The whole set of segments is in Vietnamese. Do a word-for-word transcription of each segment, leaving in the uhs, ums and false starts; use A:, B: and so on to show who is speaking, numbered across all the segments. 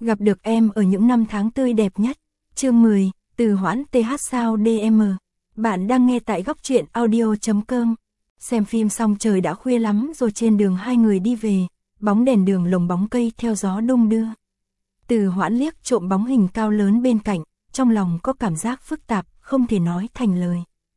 A: gặp được em ở những năm tháng tươi đẹp nhất. Chương mười, Từ Hoãn tê hát sao đê em. Bạn đang nghe tại góc truyện audio chấm com. Xem phim xong trời đã khuya lắm rồi, trên đường hai người đi về, bóng đèn đường lồng bóng cây theo gió đung đưa. Từ Hoãn liếc trộm bóng hình cao lớn bên cạnh, trong lòng có cảm giác phức tạp, không thể nói thành lời.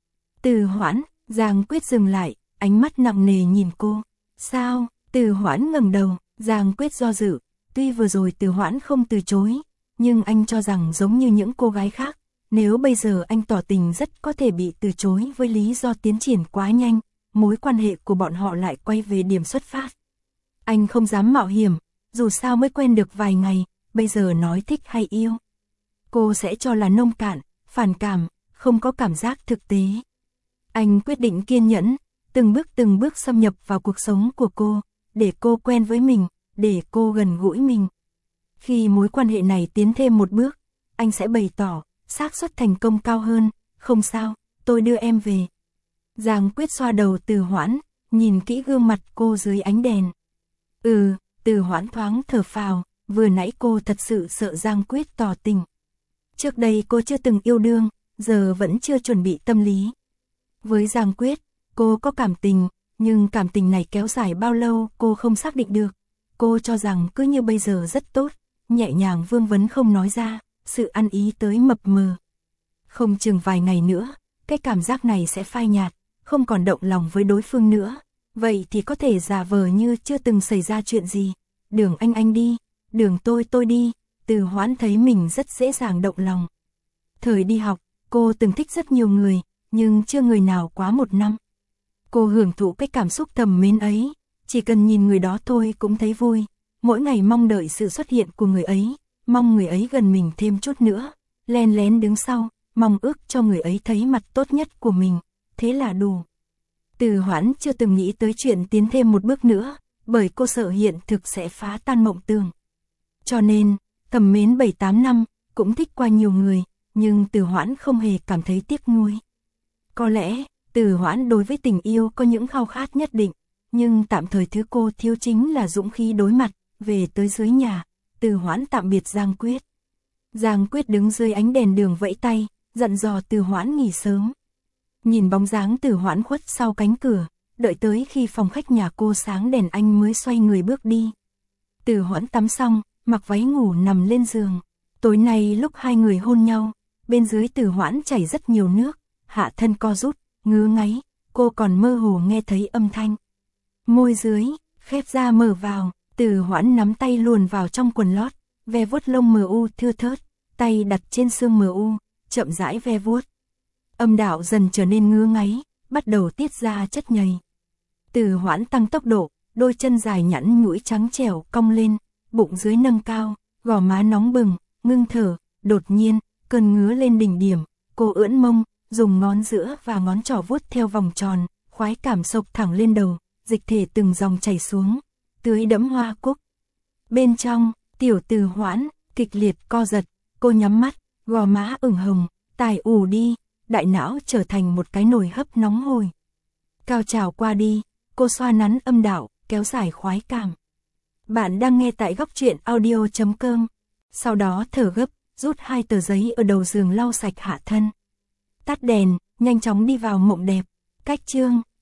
A: Từ Hoãn, Giang Quyết dừng lại, ánh mắt nặng nề nhìn cô. Sao? Từ Hoãn ngẩng đầu, Giang Quyết do dự. Tuy vừa rồi Từ Hoãn không từ chối, nhưng anh cho rằng giống như những cô gái khác, nếu bây giờ anh tỏ tình rất có thể bị từ chối với lý do tiến triển quá nhanh, mối quan hệ của bọn họ lại quay về điểm xuất phát. Anh không dám mạo hiểm, dù sao mới quen được vài ngày, bây giờ nói thích hay yêu, cô sẽ cho là nông cạn, phản cảm, không có cảm giác thực tế. Anh quyết định kiên nhẫn, từng bước từng bước xâm nhập vào cuộc sống của cô, để cô quen với mình, để cô gần gũi mình. Khi mối quan hệ này tiến thêm một bước, anh sẽ bày tỏ, xác suất thành công cao hơn. Không sao, tôi đưa em về. Giang Quyết xoa đầu Từ Hoãn, nhìn kỹ gương mặt cô dưới ánh đèn. Ừ, Từ Hoãn thoáng thở phào, vừa nãy cô thật sự sợ Giang Quyết tỏ tình. Trước đây cô chưa từng yêu đương, giờ vẫn chưa chuẩn bị tâm lý. Với Giang Quyết, cô có cảm tình, nhưng cảm tình này kéo dài bao lâu cô không xác định được. Cô cho rằng cứ như bây giờ rất tốt, nhẹ nhàng vương vấn không nói ra, sự ăn ý tới mập mờ. Không chừng vài ngày nữa, cái cảm giác này sẽ phai nhạt, không còn động lòng với đối phương nữa. Vậy thì có thể giả vờ như chưa từng xảy ra chuyện gì. Đường anh anh đi, đường tôi tôi đi. Từ Hoãn thấy mình rất dễ dàng động lòng. Thời đi học, cô từng thích rất nhiều người, nhưng chưa người nào quá một năm. Cô hưởng thụ cái cảm xúc thầm mến ấy, chỉ cần nhìn người đó thôi cũng thấy vui. Mỗi ngày mong đợi sự xuất hiện của người ấy, mong người ấy gần mình thêm chút nữa, len lén đứng sau, mong ước cho người ấy thấy mặt tốt nhất của mình, thế là đủ. Từ Hoãn chưa từng nghĩ tới chuyện tiến thêm một bước nữa, bởi cô sợ hiện thực sẽ phá tan mộng tưởng. Cho nên, thầm mến bảy tám năm, cũng thích qua nhiều người, nhưng Từ Hoãn không hề cảm thấy tiếc nuối. Có lẽ, Từ Hoãn đối với tình yêu có những khao khát nhất định, nhưng tạm thời thứ cô thiếu chính là dũng khí đối mặt. Về tới dưới nhà, Từ Hoãn tạm biệt Giang Quyết. Giang Quyết đứng dưới ánh đèn đường vẫy tay, dặn dò Từ Hoãn nghỉ sớm. Nhìn bóng dáng Từ Hoãn khuất sau cánh cửa, đợi tới khi phòng khách nhà cô sáng đèn anh mới xoay người bước đi. Từ Hoãn tắm xong, mặc váy ngủ nằm lên giường. Tối nay lúc hai người hôn nhau, bên dưới Từ Hoãn chảy rất nhiều nước, hạ thân co rút, ngứa ngáy, cô còn mơ hồ nghe thấy âm thanh. Môi dưới, khép ra mở vào, Từ Hoãn nắm tay luồn vào trong quần lót, ve vuốt lông mờ u thưa thớt, tay đặt trên xương mờ u, chậm rãi ve vuốt. Âm đạo dần trở nên ngứa ngáy, bắt đầu tiết ra chất nhầy. Từ Hoãn tăng tốc độ, đôi chân dài nhẵn nhũi trắng trẻo cong lên, bụng dưới nâng cao, gò má nóng bừng, ngưng thở. Đột nhiên, cơn ngứa lên đỉnh điểm, cô ưỡn mông, dùng ngón giữa và ngón trỏ vuốt theo vòng tròn, khoái cảm sộc thẳng lên đầu, dịch thể từng dòng chảy xuống, tưới đẫm hoa cúc. Bên trong, tiểu Từ Hoãn kịch liệt co giật, cô nhắm mắt, gò má ửng hồng, tài ù đi, đại não trở thành một cái nồi hấp nóng hổi. Cao trào qua đi, cô xoa nắn âm đạo, kéo dài khoái cảm. Bạn đang nghe tại góc truyện audio chấm com. Sau đó thở gấp, rút hai tờ giấy ở đầu giường lau sạch hạ thân. Tắt đèn, nhanh chóng đi vào mộng đẹp. Cách chương